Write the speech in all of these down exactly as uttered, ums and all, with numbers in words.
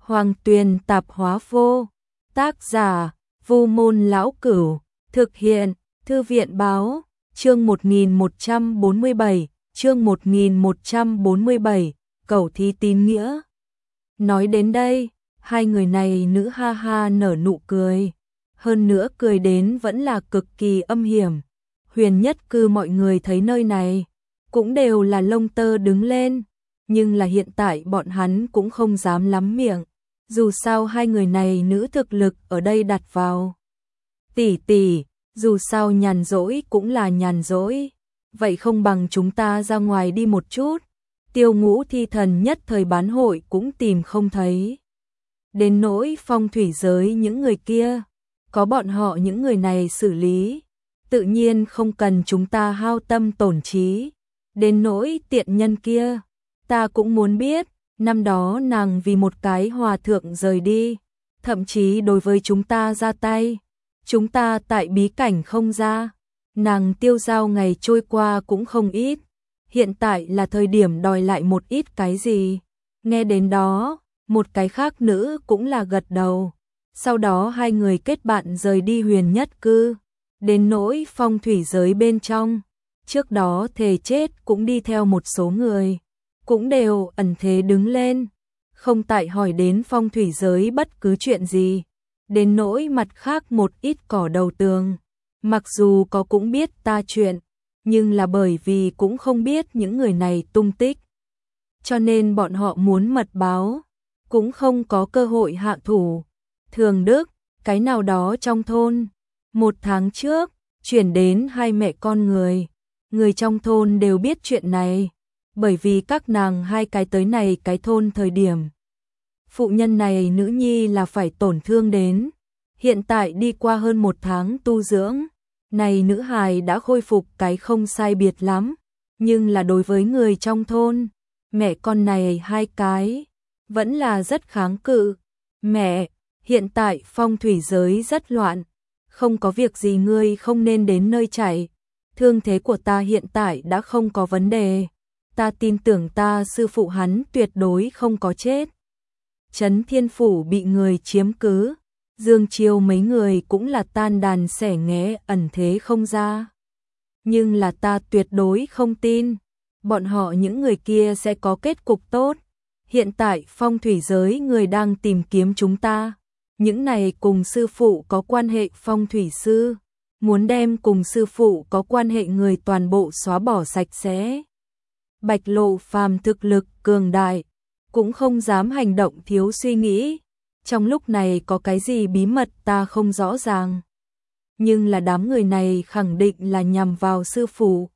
Hoàng Tuyền Tạp Hóa Vô. Tác giả: Vu Môn Lão Cửu. Thực hiện: Thư viện Báo. Chương một nghìn một trăm bốn mươi bảy, chương một nghìn một trăm bốn mươi bảy, Cẩu Thí Tín Nghĩa. Nói đến đây, hai người này nữ ha ha nở nụ cười. Hơn nữa cười đến vẫn là cực kỳ âm hiểm. Huyền Nhất Cư mọi người thấy nơi này, cũng đều là lông tơ đứng lên. Nhưng là hiện tại bọn hắn cũng không dám lắm miệng. Dù sao hai người này nữ thực lực ở đây đặt vào. Tỷ tỷ, dù sao nhàn rỗi cũng là nhàn rỗi. Vậy không bằng chúng ta ra ngoài đi một chút. Tiêu Ngũ Thi Thần nhất thời bán hội cũng tìm không thấy. Đến nỗi phong thủy giới những người kia, có bọn họ những người này xử lý, tự nhiên không cần chúng ta hao tâm tổn trí. Đến nỗi tiện nhân kia, ta cũng muốn biết, năm đó nàng vì một cái hòa thượng rời đi, thậm chí đối với chúng ta ra tay. Chúng ta tại bí cảnh không ra, nàng tiêu dao ngày trôi qua cũng không ít. Hiện tại là thời điểm đòi lại một ít cái gì. Nghe đến đó, một cái khác nữ cũng là gật đầu. Sau đó hai người kết bạn rời đi Huyền Nhất Cư. Đến nỗi phong thủy giới bên trong, trước đó thề chết cũng đi theo một số người, cũng đều ẩn thế đứng lên, không tại hỏi đến phong thủy giới bất cứ chuyện gì. Đến nỗi mặt khác một ít cỏ đầu tường, mặc dù có cũng biết ta chuyện, nhưng là bởi vì cũng không biết những người này tung tích, cho nên bọn họ muốn mật báo, cũng không có cơ hội hạ thủ. Thường Đức, cái nào đó trong thôn, một tháng trước, chuyển đến hai mẹ con người. Người trong thôn đều biết chuyện này, bởi vì các nàng hai cái tới này cái thôn thời điểm. Phụ nhân này nữ nhi là phải tổn thương đến. Hiện tại đi qua hơn một tháng tu dưỡng, này nữ hài đã khôi phục cái không sai biệt lắm. Nhưng là đối với người trong thôn, mẹ con này hai cái, vẫn là rất kháng cự. Mẹ, hiện tại phong thủy giới rất loạn, không có việc gì ngươi không nên đến nơi chạy. Thương thế của ta hiện tại đã không có vấn đề. Ta tin tưởng ta sư phụ hắn tuyệt đối không có chết. Trấn Thiên Phủ bị người chiếm cứ, Dương Chiêu mấy người cũng là tan đàn xẻ nghé ẩn thế không ra. Nhưng là ta tuyệt đối không tin, bọn họ những người kia sẽ có kết cục tốt. Hiện tại phong thủy giới người đang tìm kiếm chúng ta. Những này cùng sư phụ có quan hệ phong thủy sư, muốn đem cùng sư phụ có quan hệ người toàn bộ xóa bỏ sạch sẽ. Bạch Lộ Phàm thực lực cường đại, cũng không dám hành động thiếu suy nghĩ. Trong lúc này có cái gì bí mật ta không rõ ràng, nhưng là đám người này khẳng định là nhằm vào sư phụ.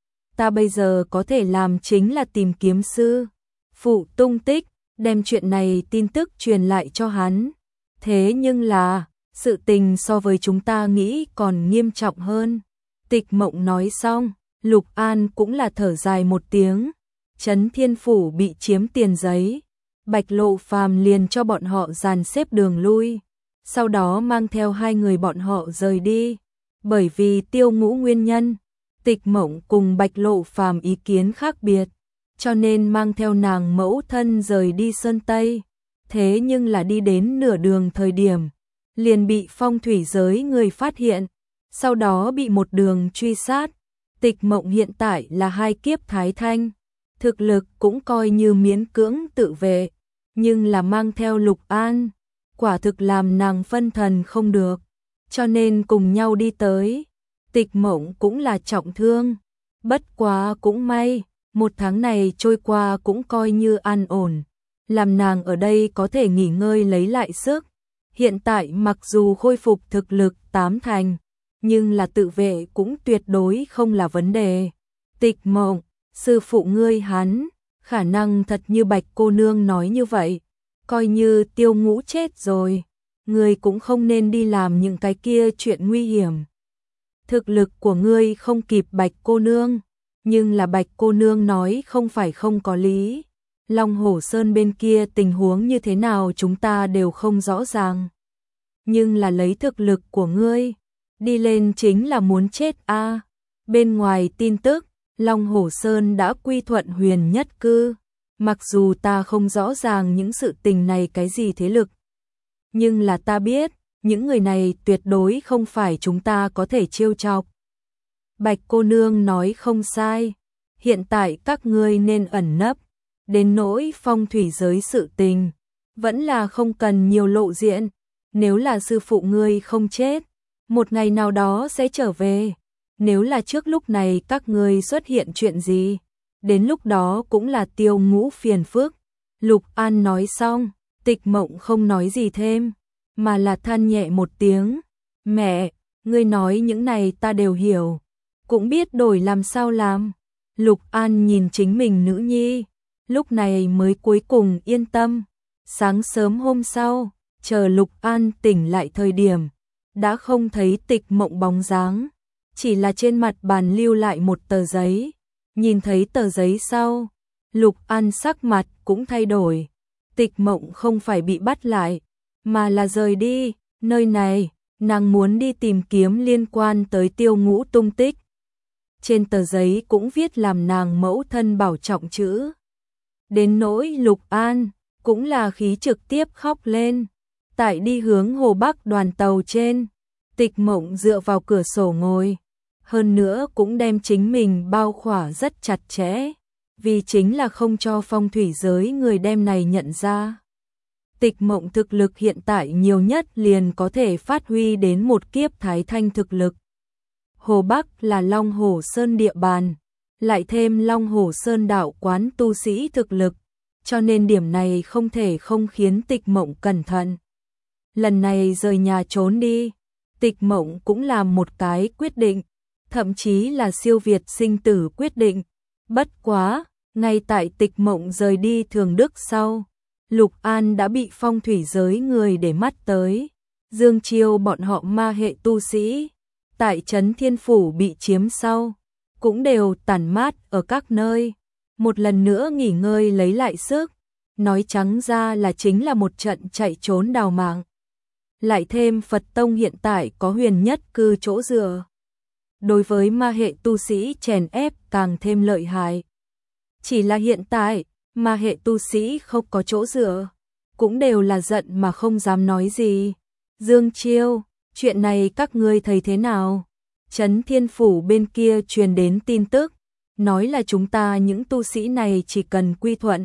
Ta bây giờ có thể làm chính là tìm kiếm sư phụ tung tích, đem chuyện này tin tức truyền lại cho hắn. Thế nhưng là, sự tình so với chúng ta nghĩ còn nghiêm trọng hơn. Tịch Mộng nói xong, Lục An cũng là thở dài một tiếng. Trấn Thiên Phủ bị chiếm tiền giấy, Bạch Lộ Phàm liền cho bọn họ dàn xếp đường lui, sau đó mang theo hai người bọn họ rời đi. Bởi vì Tiêu Ngũ nguyên nhân, Tịch Mộng cùng Bạch Lộ Phàm ý kiến khác biệt, cho nên mang theo nàng mẫu thân rời đi Sơn Tây. Thế nhưng là đi đến nửa đường thời điểm, liền bị phong thủy giới người phát hiện, sau đó bị một đường truy sát. Tịch Mộng hiện tại là hai kiếp thái thanh, thực lực cũng coi như miễn cưỡng tự vệ, nhưng là mang theo Lục An, quả thực làm nàng phân thần không được, cho nên cùng nhau đi tới. Tịch Mộng cũng là trọng thương, bất quá cũng may, một tháng này trôi qua cũng coi như an ổn, làm nàng ở đây có thể nghỉ ngơi lấy lại sức. Hiện tại mặc dù khôi phục thực lực tám thành, nhưng là tự vệ cũng tuyệt đối không là vấn đề. Tịch Mộng, sư phụ ngươi hắn, khả năng thật như Bạch cô nương nói như vậy, coi như Tiêu Ngũ chết rồi, ngươi cũng không nên đi làm những cái kia chuyện nguy hiểm. Thực lực của ngươi không kịp Bạch cô nương, nhưng là Bạch cô nương nói không phải không có lý. Long Hổ Sơn bên kia tình huống như thế nào chúng ta đều không rõ ràng. Nhưng là lấy thực lực của ngươi, đi lên chính là muốn chết a. À. Bên ngoài tin tức, Long Hổ Sơn đã quy thuận Huyền Nhất Cư. Mặc dù ta không rõ ràng những sự tình này cái gì thế lực, nhưng là ta biết, những người này tuyệt đối không phải chúng ta có thể trêu chọc. Bạch cô nương nói không sai, hiện tại các ngươi nên ẩn nấp, đến nỗi phong thủy giới sự tình, vẫn là không cần nhiều lộ diện, nếu là sư phụ ngươi không chết, một ngày nào đó sẽ trở về, nếu là trước lúc này các ngươi xuất hiện chuyện gì, đến lúc đó cũng là Tiêu Ngũ phiền phức. Lục An nói xong, Tịch Mộng không nói gì thêm, mà là than nhẹ một tiếng, mẹ, ngươi nói những này ta đều hiểu, cũng biết đổi làm sao làm. Lục An nhìn chính mình nữ nhi, lúc này mới cuối cùng yên tâm. Sáng sớm hôm sau, chờ Lục An tỉnh lại thời điểm, đã không thấy Tịch Mộng bóng dáng, chỉ là trên mặt bàn lưu lại một tờ giấy. Nhìn thấy tờ giấy sau, Lục An sắc mặt cũng thay đổi. Tịch Mộng không phải bị bắt lại, mà là rời đi, nơi này, nàng muốn đi tìm kiếm liên quan tới Tiêu Ngũ tung tích. Trên tờ giấy cũng viết làm nàng mẫu thân bảo trọng chữ. Đến nỗi Lục An, cũng là khí trực tiếp khóc lên. Tại đi hướng Hồ Bắc đoàn tàu trên, Tịch Mộng dựa vào cửa sổ ngồi, hơn nữa cũng đem chính mình bao khỏa rất chặt chẽ, vì chính là không cho phong thủy giới người đem này nhận ra. Tịch Mộng thực lực hiện tại nhiều nhất liền có thể phát huy đến một kiếp thái thanh thực lực. Hồ Bắc là Long Hồ Sơn địa bàn, lại thêm Long Hồ Sơn đạo quán tu sĩ thực lực, cho nên điểm này không thể không khiến Tịch Mộng cẩn thận. Lần này rời nhà trốn đi, Tịch Mộng cũng làm một cái quyết định, thậm chí là siêu việt sinh tử quyết định. Bất quá, ngay tại Tịch Mộng rời đi Thường Đức sau, Lục An đã bị phong thủy giới người để mắt tới. Dương Chiêu bọn họ ma hệ tu sĩ, tại Trấn Thiên Phủ bị chiếm sau, cũng đều tản mát ở các nơi, một lần nữa nghỉ ngơi lấy lại sức, nói trắng ra là chính là một trận chạy trốn đào mạng. Lại thêm Phật Tông hiện tại có huyền nhất cư chỗ dựa, đối với ma hệ tu sĩ chèn ép càng thêm lợi hại. Chỉ là hiện tại, ma hệ tu sĩ không có chỗ dựa, cũng đều là giận mà không dám nói gì. Dương Chiêu, chuyện này các ngươi thấy thế nào? Trấn Thiên Phủ bên kia truyền đến tin tức, nói là chúng ta những tu sĩ này chỉ cần quy thuận,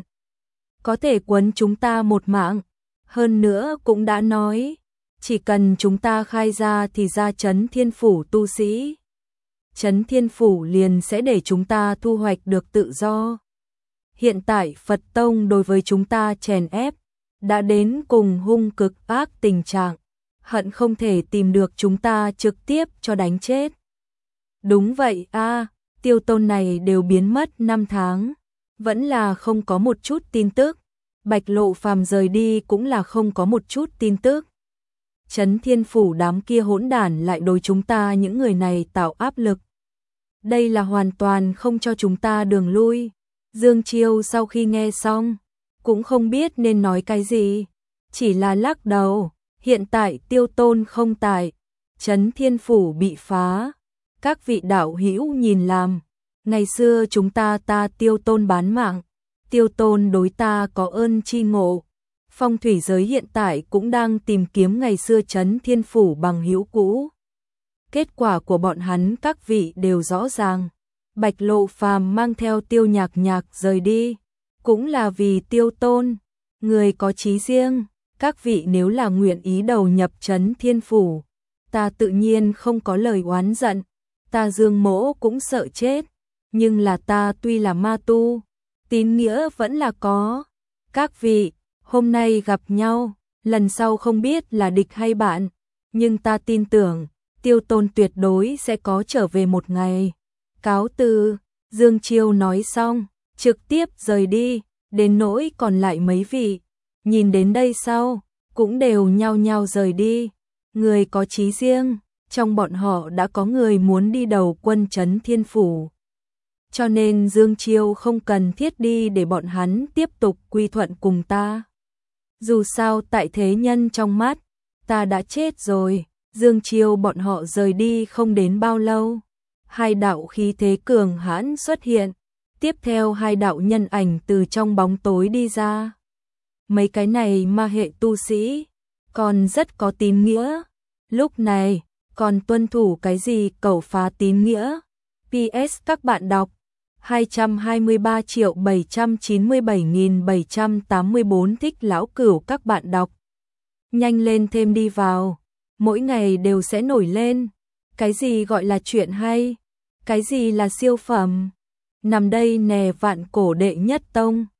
có thể quấn chúng ta một mạng. Hơn nữa cũng đã nói, chỉ cần chúng ta khai ra thì ra Trấn Thiên Phủ tu sĩ, Trấn Thiên Phủ liền sẽ để chúng ta thu hoạch được tự do. Hiện tại Phật Tông đối với chúng ta chèn ép, đã đến cùng hung cực ác tình trạng, hận không thể tìm được chúng ta trực tiếp cho đánh chết. Đúng vậy a, Tiêu Tôn này đều biến mất năm tháng, vẫn là không có một chút tin tức. Bạch Lộ Phàm rời đi cũng là không có một chút tin tức. Trấn Thiên Phủ đám kia hỗn đản lại đối chúng ta những người này tạo áp lực. Đây là hoàn toàn không cho chúng ta đường lui. Dương Chiêu sau khi nghe xong, cũng không biết nên nói cái gì, chỉ là lắc đầu. Hiện tại Tiêu Tôn không tại, Trấn Thiên Phủ bị phá, các vị đạo hữu nhìn làm, ngày xưa chúng ta ta Tiêu Tôn bán mạng, Tiêu Tôn đối ta có ơn chi ngộ. Phong thủy giới hiện tại cũng đang tìm kiếm ngày xưa Trấn Thiên Phủ bằng hữu cũ. Kết quả của bọn hắn các vị đều rõ ràng. Bạch Lộ Phàm mang theo Tiêu Nhạc Nhạc rời đi, cũng là vì Tiêu Tôn, người có chí riêng. Các vị nếu là nguyện ý đầu nhập Trấn Thiên Phủ, ta tự nhiên không có lời oán giận, ta Dương Mỗ cũng sợ chết, nhưng là ta tuy là ma tu, tín nghĩa vẫn là có. Các vị, hôm nay gặp nhau, lần sau không biết là địch hay bạn, nhưng ta tin tưởng, Tiêu Tôn tuyệt đối sẽ có trở về một ngày. Cáo từ, Dương Chiêu nói xong, trực tiếp rời đi, đến nỗi còn lại mấy vị, nhìn đến đây sau, cũng đều nhao nhao rời đi. Người có chí riêng, trong bọn họ đã có người muốn đi đầu quân Trấn Thiên Phủ. Cho nên Dương Chiêu không cần thiết đi để bọn hắn tiếp tục quy thuận cùng ta. Dù sao tại thế nhân trong mắt, ta đã chết rồi. Dương Chiêu bọn họ rời đi không đến bao lâu, hai đạo khí thế cường hãn xuất hiện, Tiếp theo hai đạo nhân ảnh từ trong bóng tối đi ra. Mấy cái này ma hệ tu sĩ, còn rất có tín nghĩa. Lúc này, còn tuân thủ cái gì cẩu phá tín nghĩa. pê ét các bạn đọc, hai trăm hai mươi ba triệu bảy trăm chín mươi bảy nghìn bảy trăm tám mươi bốn thích lão cửu các bạn đọc. Nhanh lên thêm đi vào, mỗi ngày đều sẽ nổi lên. Cái gì gọi là chuyện hay, cái gì là siêu phẩm. Nằm đây nè vạn cổ đệ nhất tông.